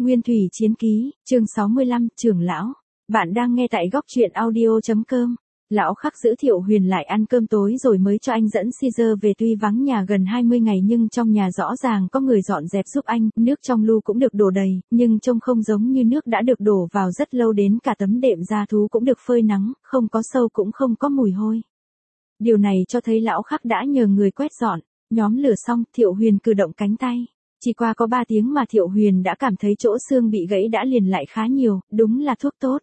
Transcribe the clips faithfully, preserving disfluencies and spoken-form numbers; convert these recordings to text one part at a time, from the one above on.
Nguyên thủy chiến ký, chương sáu mươi lăm, trưởng lão. Bạn đang nghe tại góc truyện audio chấm com. Lão Khắc giữ Thiệu Huyền lại ăn cơm tối rồi mới cho anh dẫn Caesar về, tuy vắng nhà gần hai mươi ngày nhưng trong nhà rõ ràng có người dọn dẹp giúp anh, nước trong lu cũng được đổ đầy, nhưng trông không giống như nước đã được đổ vào rất lâu, đến cả tấm đệm da thú cũng được phơi nắng, không có sâu cũng không có mùi hôi. Điều này cho thấy Lão Khắc đã nhờ người quét dọn. Nhóm lửa xong, Thiệu Huyền cử động cánh tay. Chỉ qua có ba tiếng mà Thiệu Huyền đã cảm thấy chỗ xương bị gãy đã liền lại khá nhiều, đúng là thuốc tốt.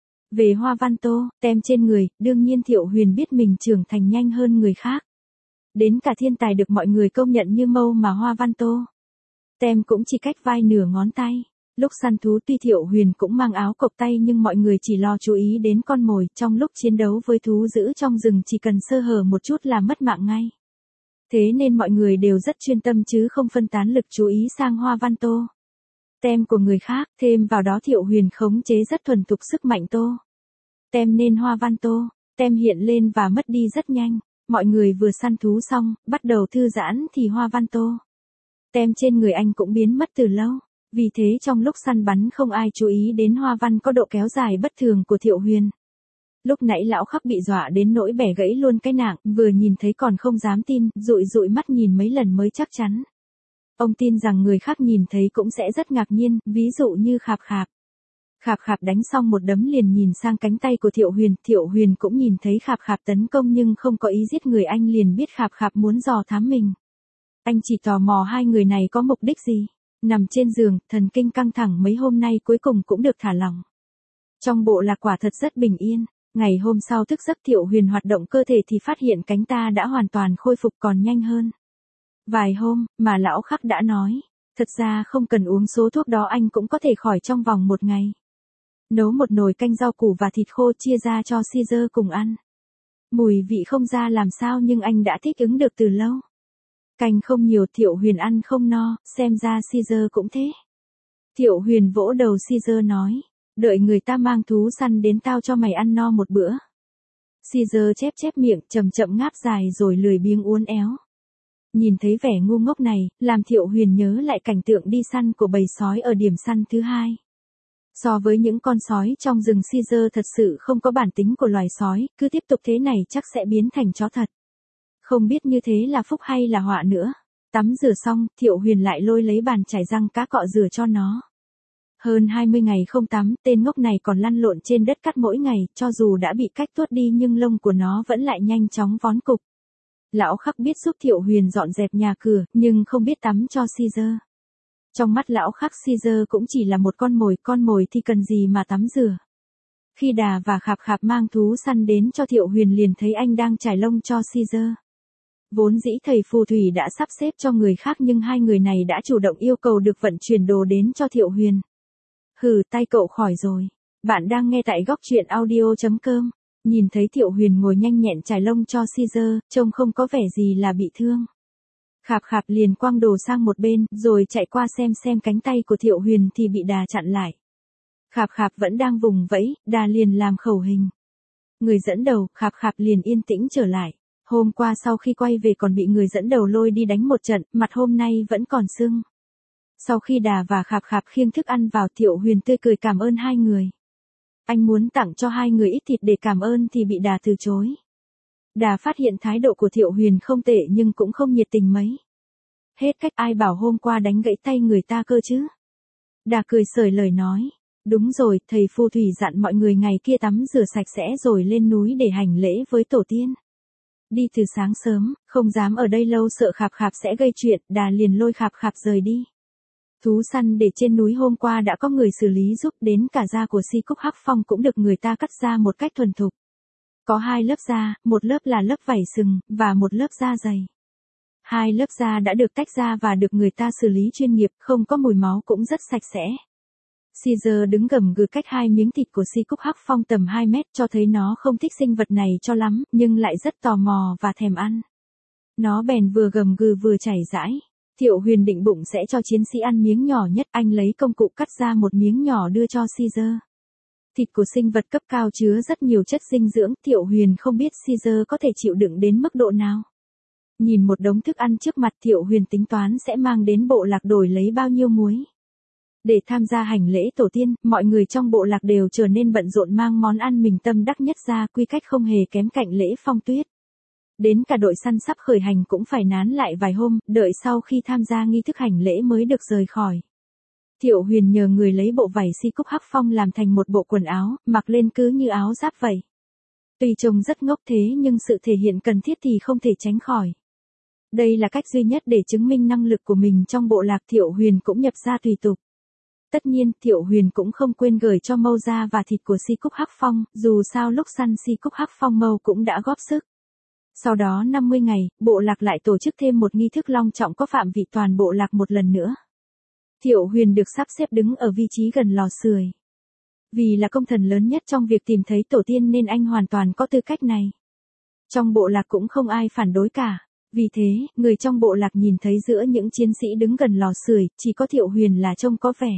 Về hoa văn tô, tem trên người, đương nhiên Thiệu Huyền biết mình trưởng thành nhanh hơn người khác. Đến cả thiên tài được mọi người công nhận như Mâu mà hoa văn tô. Tem cũng chỉ cách vai nửa ngón tay. Lúc săn thú tuy Thiệu Huyền cũng mang áo cộc tay nhưng mọi người chỉ lo chú ý đến con mồi, trong lúc chiến đấu với thú dữ trong rừng chỉ cần sơ hở một chút là mất mạng ngay. Thế nên mọi người đều rất chuyên tâm chứ không phân tán lực chú ý sang hoa văn tô. Tem của người khác, thêm vào đó Thiệu Huyền khống chế rất thuần thục sức mạnh tô. Tem nên hoa văn tô, tem hiện lên và mất đi rất nhanh. Mọi người vừa săn thú xong, bắt đầu thư giãn thì hoa văn tô. Tem trên người anh cũng biến mất từ lâu. Vì thế trong lúc săn bắn không ai chú ý đến hoa văn có độ kéo dài bất thường của Thiệu Huyền. Lúc nãy Lão Khắc bị dọa đến nỗi bẻ gãy luôn cái nạng, vừa nhìn thấy còn không dám tin, dụi dụi mắt nhìn mấy lần mới chắc chắn. Ông tin rằng người khác nhìn thấy cũng sẽ rất ngạc nhiên, ví dụ như Khạp Khạp. Khạp Khạp đánh xong một đấm liền nhìn sang cánh tay của Thiệu Huyền, Thiệu Huyền cũng nhìn thấy Khạp Khạp tấn công nhưng không có ý giết người, anh liền biết Khạp Khạp muốn dò thám mình. Anh chỉ tò mò hai người này có mục đích gì. Nằm trên giường, thần kinh căng thẳng mấy hôm nay cuối cùng cũng được thả lỏng. Trong bộ lạc quả thật rất bình yên. Ngày hôm sau thức giấc Thiệu Huyền hoạt động cơ thể thì phát hiện cánh ta đã hoàn toàn khôi phục, còn nhanh hơn vài hôm, mà Lão Khắc đã nói. Thật ra không cần uống số thuốc đó anh cũng có thể khỏi trong vòng một ngày. Nấu một nồi canh rau củ và thịt khô chia ra cho Caesar cùng ăn. Mùi vị không ra làm sao nhưng anh đã thích ứng được từ lâu. Canh không nhiều, Thiệu Huyền ăn không no, xem ra Caesar cũng thế. Thiệu Huyền vỗ đầu Caesar nói. Đợi người ta mang thú săn đến tao cho mày ăn no một bữa. Caesar chép chép miệng, chậm chậm ngáp dài rồi lười biếng uốn éo. Nhìn thấy vẻ ngu ngốc này, làm Thiệu Huyền nhớ lại cảnh tượng đi săn của bầy sói ở điểm săn thứ hai. So với những con sói trong rừng, Caesar thật sự không có bản tính của loài sói, cứ tiếp tục thế này chắc sẽ biến thành chó thật. Không biết như thế là phúc hay là họa nữa. Tắm rửa xong, Thiệu Huyền lại lôi lấy bàn chải răng cá cọ rửa cho nó. Hơn hai mươi ngày không tắm, tên ngốc này còn lăn lộn trên đất cát mỗi ngày, cho dù đã bị cách tuốt đi nhưng lông của nó vẫn lại nhanh chóng vón cục. Lão Khắc biết giúp Thiệu Huyền dọn dẹp nhà cửa, nhưng không biết tắm cho Caesar. Trong mắt Lão Khắc, Caesar cũng chỉ là một con mồi, con mồi thì cần gì mà tắm rửa. Khi Đà và Khạp Khạp mang thú săn đến cho Thiệu Huyền liền thấy anh đang trải lông cho Caesar. Vốn dĩ thầy phù thủy đã sắp xếp cho người khác nhưng hai người này đã chủ động yêu cầu được vận chuyển đồ đến cho Thiệu Huyền. Hừ, tay cậu khỏi rồi. Bạn đang nghe tại góc truyện audio chấm com. Nhìn thấy Thiệu Huyền ngồi nhanh nhẹn trải lông cho Caesar, trông không có vẻ gì là bị thương. Khạp Khạp liền quăng đồ sang một bên, rồi chạy qua xem xem cánh tay của Thiệu Huyền thì bị Đà chặn lại. Khạp Khạp vẫn đang vùng vẫy, Đà liền làm khẩu hình. Người dẫn đầu, Khạp Khạp liền yên tĩnh trở lại. Hôm qua sau khi quay về còn bị người dẫn đầu lôi đi đánh một trận, mặt hôm nay vẫn còn sưng. Sau khi Đà và Khạp Khạp khiêng thức ăn vào, Thiệu Huyền tươi cười cảm ơn hai người. Anh muốn tặng cho hai người ít thịt để cảm ơn thì bị Đà từ chối. Đà phát hiện thái độ của Thiệu Huyền không tệ nhưng cũng không nhiệt tình mấy. Hết cách, ai bảo hôm qua đánh gãy tay người ta cơ chứ. Đà cười sởi lời nói. Đúng rồi, thầy phù thủy dặn mọi người ngày kia tắm rửa sạch sẽ rồi lên núi để hành lễ với tổ tiên. Đi từ sáng sớm, không dám ở đây lâu sợ Khạp Khạp sẽ gây chuyện, Đà liền lôi Khạp Khạp rời đi. Thú săn để trên núi hôm qua đã có người xử lý giúp, đến cả da của Si Cúc Hắc Phong cũng được người ta cắt ra một cách thuần thục. Có hai lớp da, một lớp là lớp vảy sừng, và một lớp da dày. Hai lớp da đã được tách ra và được người ta xử lý chuyên nghiệp, không có mùi máu cũng rất sạch sẽ. Caesar đứng gầm gừ cách hai miếng thịt của Si Cúc Hắc Phong tầm hai mét, cho thấy nó không thích sinh vật này cho lắm, nhưng lại rất tò mò và thèm ăn. Nó bèn vừa gầm gừ vừa chảy rãi. Thiệu Huyền định bụng sẽ cho chiến sĩ ăn miếng nhỏ nhất, anh lấy công cụ cắt ra một miếng nhỏ đưa cho Caesar. Thịt của sinh vật cấp cao chứa rất nhiều chất dinh dưỡng, Thiệu Huyền không biết Caesar có thể chịu đựng đến mức độ nào. Nhìn một đống thức ăn trước mặt, Thiệu Huyền tính toán sẽ mang đến bộ lạc đổi lấy bao nhiêu muối. Để tham gia hành lễ tổ tiên, mọi người trong bộ lạc đều trở nên bận rộn mang món ăn mình tâm đắc nhất ra, quy cách không hề kém cạnh lễ phong tuyết. Đến cả đội săn sắp khởi hành cũng phải nán lại vài hôm, đợi sau khi tham gia nghi thức hành lễ mới được rời khỏi. Thiệu Huyền nhờ người lấy bộ vải si cúc hắc phong làm thành một bộ quần áo, mặc lên cứ như áo giáp vậy. Tuy trông rất ngốc thế nhưng sự thể hiện cần thiết thì không thể tránh khỏi. Đây là cách duy nhất để chứng minh năng lực của mình trong bộ lạc. Thiệu Huyền cũng nhập gia tùy tục. Tất nhiên, Thiệu Huyền cũng không quên gửi cho mâu da và thịt của si cúc hắc phong, dù sao lúc săn si cúc hắc phong mâu cũng đã góp sức. Sau đó năm mươi ngày, bộ lạc lại tổ chức thêm một nghi thức long trọng có phạm vi toàn bộ lạc một lần nữa. Thiệu Huyền được sắp xếp đứng ở vị trí gần lò sưởi. Vì là công thần lớn nhất trong việc tìm thấy tổ tiên nên anh hoàn toàn có tư cách này. Trong bộ lạc cũng không ai phản đối cả. Vì thế, người trong bộ lạc nhìn thấy giữa những chiến sĩ đứng gần lò sưởi, chỉ có Thiệu Huyền là trông có vẻ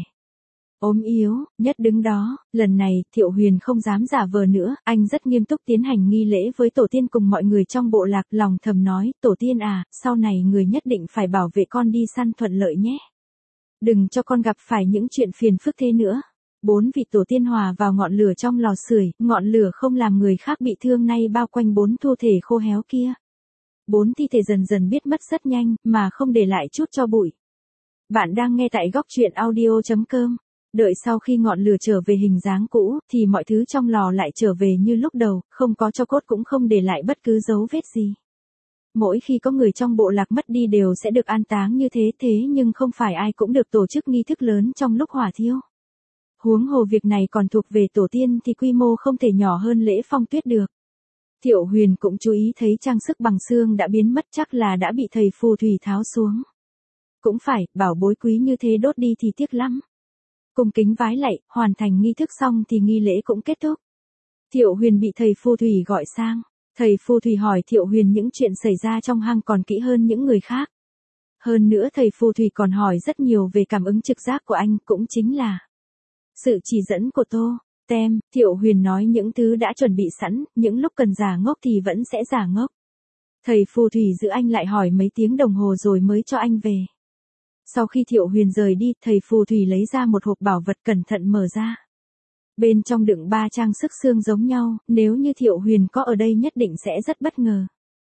ốm yếu, nhất đứng đó. Lần này, Thiệu Huyền không dám giả vờ nữa, anh rất nghiêm túc tiến hành nghi lễ với tổ tiên cùng mọi người trong bộ lạc, lòng thầm nói, tổ tiên à, sau này người nhất định phải bảo vệ con đi săn thuận lợi nhé. Đừng cho con gặp phải những chuyện phiền phức thế nữa. Bốn vị tổ tiên hòa vào ngọn lửa trong lò sưởi, ngọn lửa không làm người khác bị thương nay bao quanh bốn thi thể khô héo kia. Bốn thi thể dần dần biết mất rất nhanh, mà không để lại chút tro bụi. Bạn đang nghe tại góc truyện audio chấm com. Đợi sau khi ngọn lửa trở về hình dáng cũ, thì mọi thứ trong lò lại trở về như lúc đầu, không có tro cốt cũng không để lại bất cứ dấu vết gì. Mỗi khi có người trong bộ lạc mất đi đều sẽ được an táng như thế, thế nhưng không phải ai cũng được tổ chức nghi thức lớn trong lúc hỏa thiêu. Huống hồ việc này còn thuộc về tổ tiên thì quy mô không thể nhỏ hơn lễ phong tuyết được. Thiệu Huyền cũng chú ý thấy trang sức bằng xương đã biến mất, chắc là đã bị thầy phù thủy tháo xuống. Cũng phải, bảo bối quý như thế đốt đi thì tiếc lắm. Cung kính vái lạy, hoàn thành nghi thức xong thì nghi lễ cũng kết thúc. Thiệu Huyền bị thầy phù thủy gọi sang. Thầy phù thủy hỏi Thiệu Huyền những chuyện xảy ra trong hang còn kỹ hơn những người khác. Hơn nữa thầy phù thủy còn hỏi rất nhiều về cảm ứng trực giác của anh, cũng chính là sự chỉ dẫn của Tô Tem. Thiệu Huyền nói những thứ đã chuẩn bị sẵn, những lúc cần giả ngốc thì vẫn sẽ giả ngốc. Thầy phù thủy giữ anh lại hỏi mấy tiếng đồng hồ rồi mới cho anh về. Sau khi Thiệu Huyền rời đi, thầy phù thủy lấy ra một hộp bảo vật cẩn thận mở ra. Bên trong đựng ba trang sức xương giống nhau, nếu như Thiệu Huyền có ở đây nhất định sẽ rất bất ngờ.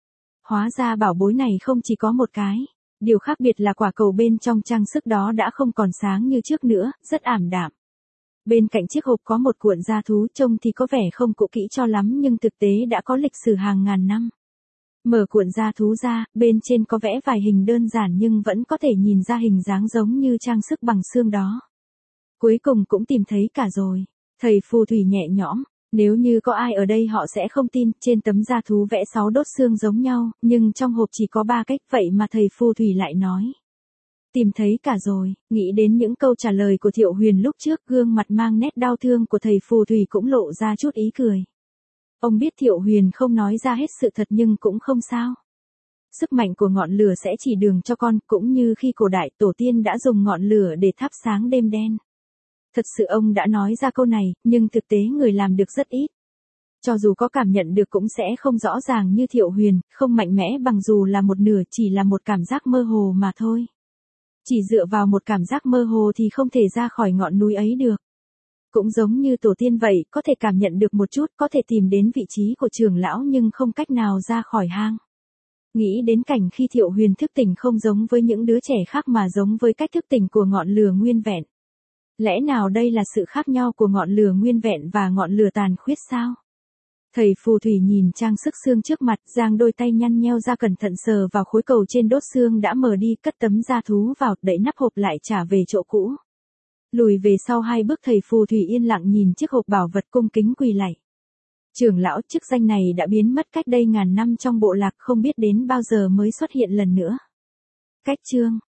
Hóa ra bảo bối này không chỉ có một cái. Điều khác biệt là quả cầu bên trong trang sức đó đã không còn sáng như trước nữa, rất ảm đạm. Bên cạnh chiếc hộp có một cuộn da thú, trông thì có vẻ không cũ kỹ cho lắm nhưng thực tế đã có lịch sử hàng ngàn năm. Mở cuộn da thú ra, bên trên có vẽ vài hình đơn giản nhưng vẫn có thể nhìn ra hình dáng giống như trang sức bằng xương đó. Cuối cùng cũng tìm thấy cả rồi. Thầy phù thủy nhẹ nhõm, nếu như có ai ở đây họ sẽ không tin, trên tấm da thú vẽ sáu đốt xương giống nhau, nhưng trong hộp chỉ có ba cách, vậy mà thầy phù thủy lại nói. Tìm thấy cả rồi. Nghĩ đến những câu trả lời của Thiệu Huyền lúc trước, gương mặt mang nét đau thương của thầy phù thủy cũng lộ ra chút ý cười. Ông biết Thiệu Huyền không nói ra hết sự thật nhưng cũng không sao. Sức mạnh của ngọn lửa sẽ chỉ đường cho con, cũng như khi cổ đại tổ tiên đã dùng ngọn lửa để thắp sáng đêm đen. Thật sự ông đã nói ra câu này, nhưng thực tế người làm được rất ít. Cho dù có cảm nhận được cũng sẽ không rõ ràng như Thiệu Huyền, không mạnh mẽ bằng dù là một nửa, chỉ là một cảm giác mơ hồ mà thôi. Chỉ dựa vào một cảm giác mơ hồ thì không thể ra khỏi ngọn núi ấy được. Cũng giống như tổ tiên vậy, có thể cảm nhận được một chút, có thể tìm đến vị trí của trưởng lão nhưng không cách nào ra khỏi hang. Nghĩ đến cảnh khi Thiệu Huyền thức tỉnh không giống với những đứa trẻ khác mà giống với cách thức tỉnh của ngọn lửa nguyên vẹn. Lẽ nào đây là sự khác nhau của ngọn lửa nguyên vẹn và ngọn lửa tàn khuyết sao? Thầy phù thủy nhìn trang sức xương trước mặt, giang đôi tay nhăn nheo ra cẩn thận sờ vào khối cầu trên đốt xương đã mờ đi, cất tấm da thú vào, đậy nắp hộp lại trả về chỗ cũ. Lùi về sau hai bước, thầy phù thủy yên lặng nhìn chiếc hộp bảo vật cung kính quỳ lạy. Trưởng lão, chức danh này đã biến mất cách đây ngàn năm trong bộ lạc, không biết đến bao giờ mới xuất hiện lần nữa. Cách chương